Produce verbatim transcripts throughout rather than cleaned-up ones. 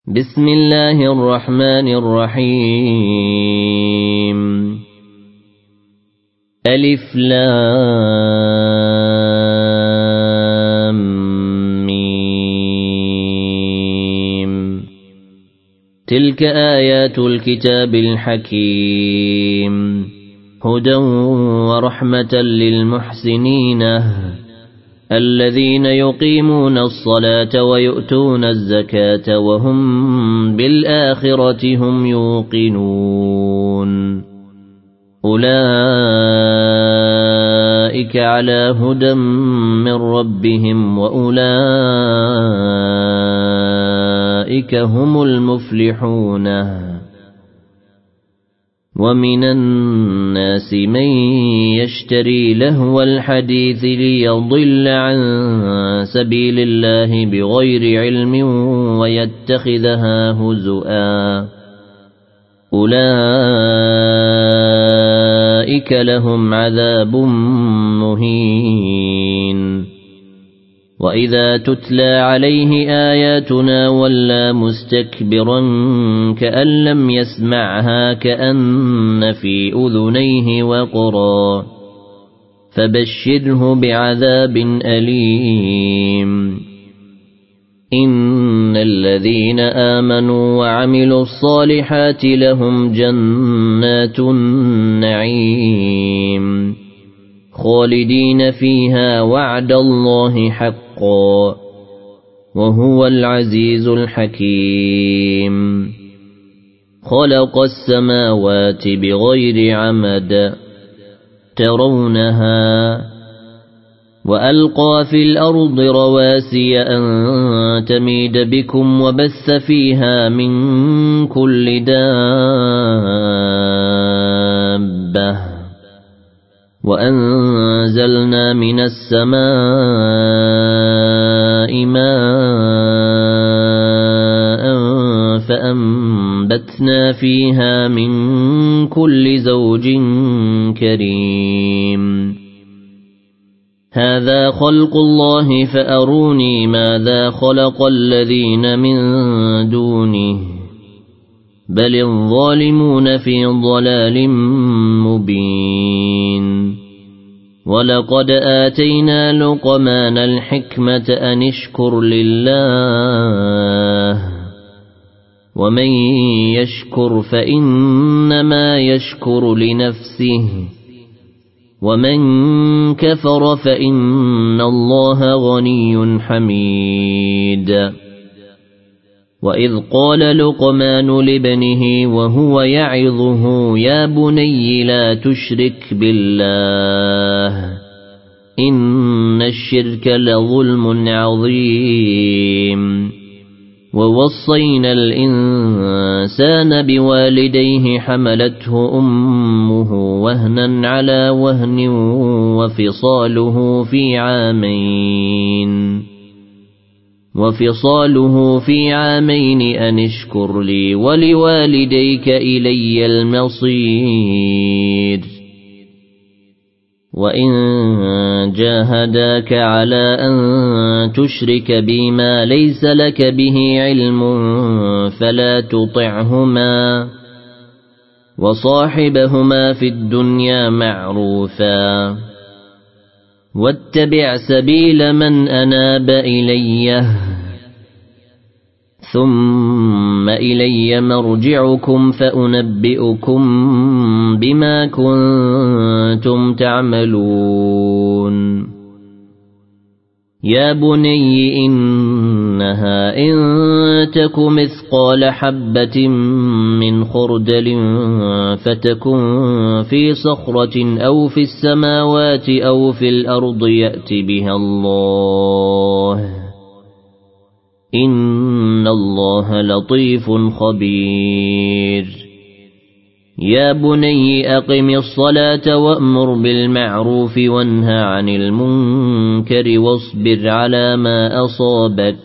بسم الله الرحمن الرحيم ألف لام ميم تلك آيات الكتاب الحكيم هدى ورحمة للمحسنين الذين يقيمون الصلاة ويؤتون الزكاة وهم بالآخرة هم يوقنون أولئك على هدى من ربهم وأولئك هم المفلحون ومن الناس من يشتري لهو الحديث ليضل عن سبيل الله بغير علم ويتخذها هزؤا أولئك لهم عذاب مهين وإذا تتلى عليه آياتنا ولى مستكبرا كأن لم يسمعها كأن في أذنيه وقرا فبشره بعذاب أليم إن الذين آمنوا وعملوا الصالحات لهم جنات النعيم خالدين فيها وعد الله حقا وهو العزيز الحكيم خلق السماوات بغير عمد ترونها وألقى في الأرض رواسي أن تميد بكم وبث فيها من كل دابة وأنزلنا من السماء ماء فأنبتنا فيها من كل زوج كريم هذا خلق الله فأروني ماذا خلق الذين من دونه بل الظالمون في ضلال مبين ولقد آتينا لقمان الحكمة أن اشكر لله ومن يشكر فإنما يشكر لنفسه ومن كفر فإن الله غني حميد وإذ قال لقمان لابنه وهو يعظه يا بني لا تشرك بالله إن الشرك لظلم عظيم ووصينا الإنسان بوالديه حملته أمه وهنا على وهن وفصاله في عامين وفصاله في عامين أن اشكر لي ولوالديك إلي المصير وإن جاهداك على أن تشرك بي ما ليس لك به علم فلا تطعهما وصاحبهما في الدنيا معروفا واتبع سبيل من أناب إليه ثم إلي مرجعكم فأنبئكم بما كنتم تعملون يا بني إنها إن تك مثقال حبة من خردل فتكن في صخرة أو في السماوات أو في الأرض يأت بها الله إن الله لطيف خبير يا بني أقم الصلاة وأمر بالمعروف وانهى عن المنكر واصبر على ما أصابك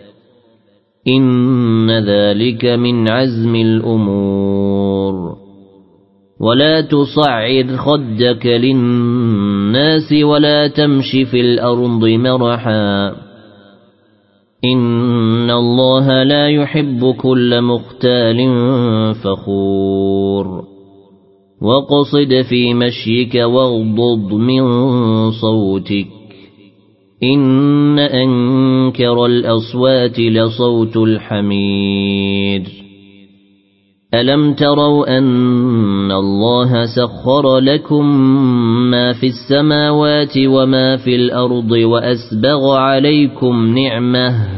إن ذلك من عزم الأمور ولا تصعر خدك للناس ولا تمش في الأرض مرحا إن إن الله لا يحب كل مختال فخور وقصد في مشيك واغضض من صوتك إن أنكر الأصوات لصوت الحمير ألم تروا أن الله سخر لكم ما في السماوات وما في الأرض وأسبغ عليكم نعمة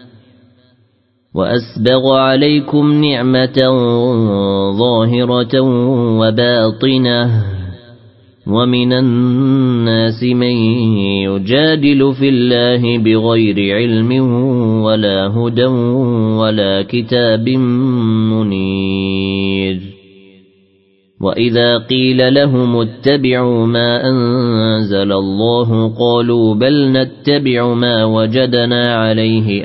وأسبغ عليكم نعمة ظاهرة وباطنة ومن الناس من يجادل في الله بغير علم ولا هدى ولا كتاب منير وإذا قيل لهم اتبعوا ما أنزل الله قالوا بل نتبع ما وجدنا عليه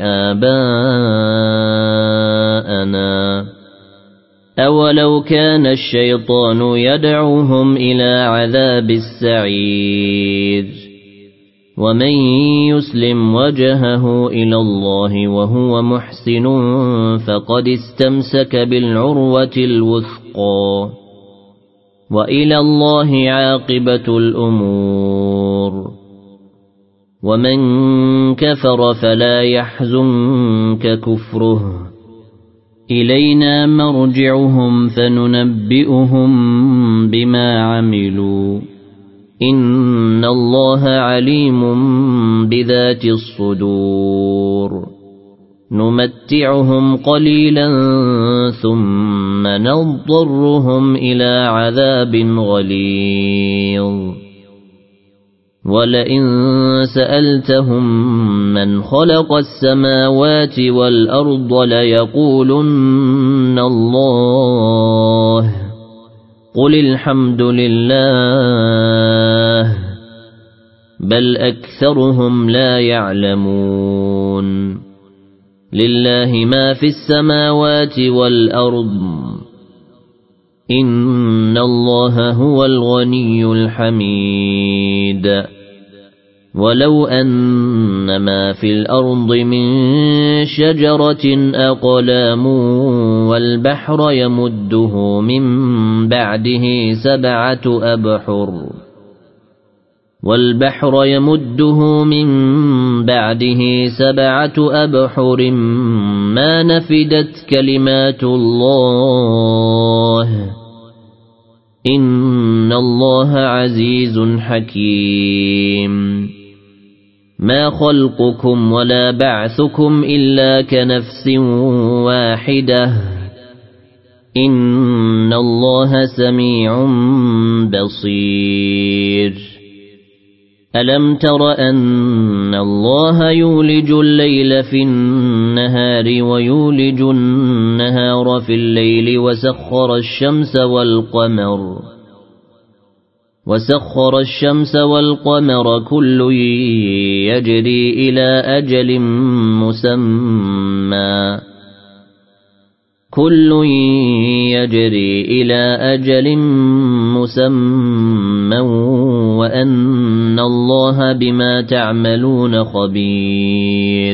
آباءنا أولو كان الشيطان يدعوهم إلى عذاب السعير ومن يسلم وجهه إلى الله وهو محسن فقد استمسك بالعروة الوثقى وإلى الله عاقبة الأمور ومن كفر فلا يحزنك كفره إلينا مرجعهم فننبئهم بما عملوا إن الله عليم بذات الصدور نمتعهم قليلا ثم نضطرهم إلى عذاب غليظ ولئن سألتهم من خلق السماوات والأرض ليقولن الله قل الحمد لله بل أكثرهم لا يعلمون لله ما في السماوات والأرض إن الله هو الغني الحميد ولو أن ما في الأرض من شجرة أقلام والبحر يمده من بعده سبعة أبحر والبحر يمده من بعده سبعة أبحر ما نفدت كلمات الله إن الله عزيز حكيم ما خلقكم ولا بعثكم إلا كنفس واحدة إن الله سميع بصير ألم تر أن الله يولج الليل في النهار ويولج النهار في الليل وسخر الشمس والقمر وسخر الشمس والقمر كل يجري إلى أجل مسمى كل يجري إلى أجل مسمى وأن الله بما تعملون خبير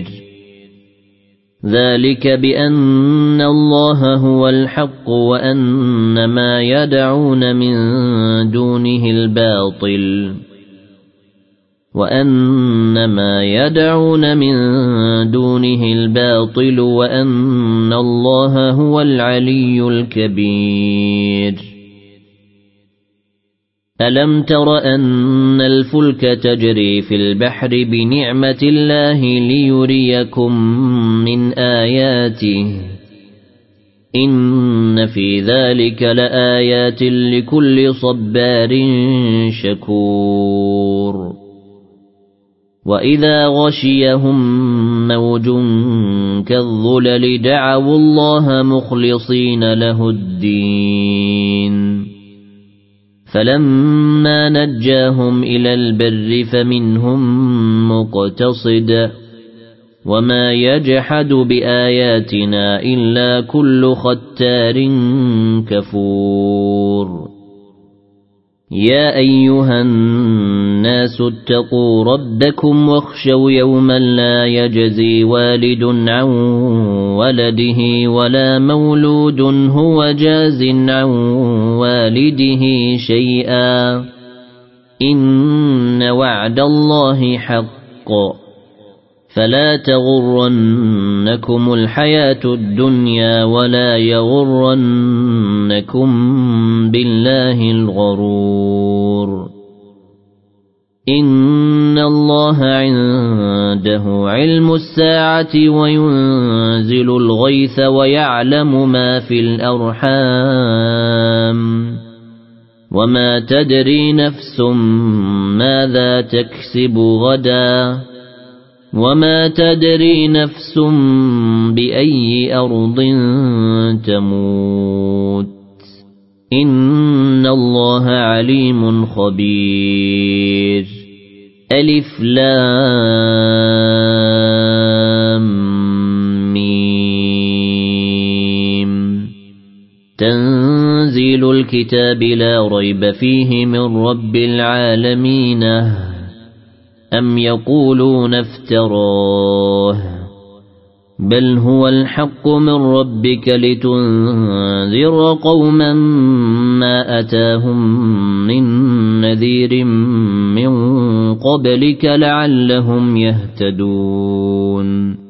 ذلك بأن الله هو الحق وأن ما يدعون من دونه الباطل وأن ما يدعون من دونه الباطل وأن الله هو العلي الكبير ألم تر أن الفلك تجري في البحر بنعمة الله ليريكم من آياته إن في ذلك لآيات لكل صبار شكور وإذا غشيهم موج كالظلل دعوا الله مخلصين له الدين فلما نجاهم إلى البر فمنهم مقتصد وما يجحد بآياتنا إلا كل ختار كفور يا أيها الناس الناس اتقوا ربكم واخشوا يوما لا يجزي والد عن ولده ولا مولود هو جاز عن والده شيئا إن وعد الله حق فلا تغرنكم الحياة الدنيا ولا يغرنكم بالله الغرور إن الله عنده علم الساعة وينزل الغيث ويعلم ما في الأرحام وما تدري نفس ماذا تكسب غدا وما تدري نفس بأي أرض تموت إن الله عليم خبير ألف لام ميم تنزيل الكتاب لا ريب فيه من رب العالمين أم يقولون افتراه بل هو الحق من ربك لتنذر قوما ما أتاهم من نذير من قبلك لعلهم يهتدون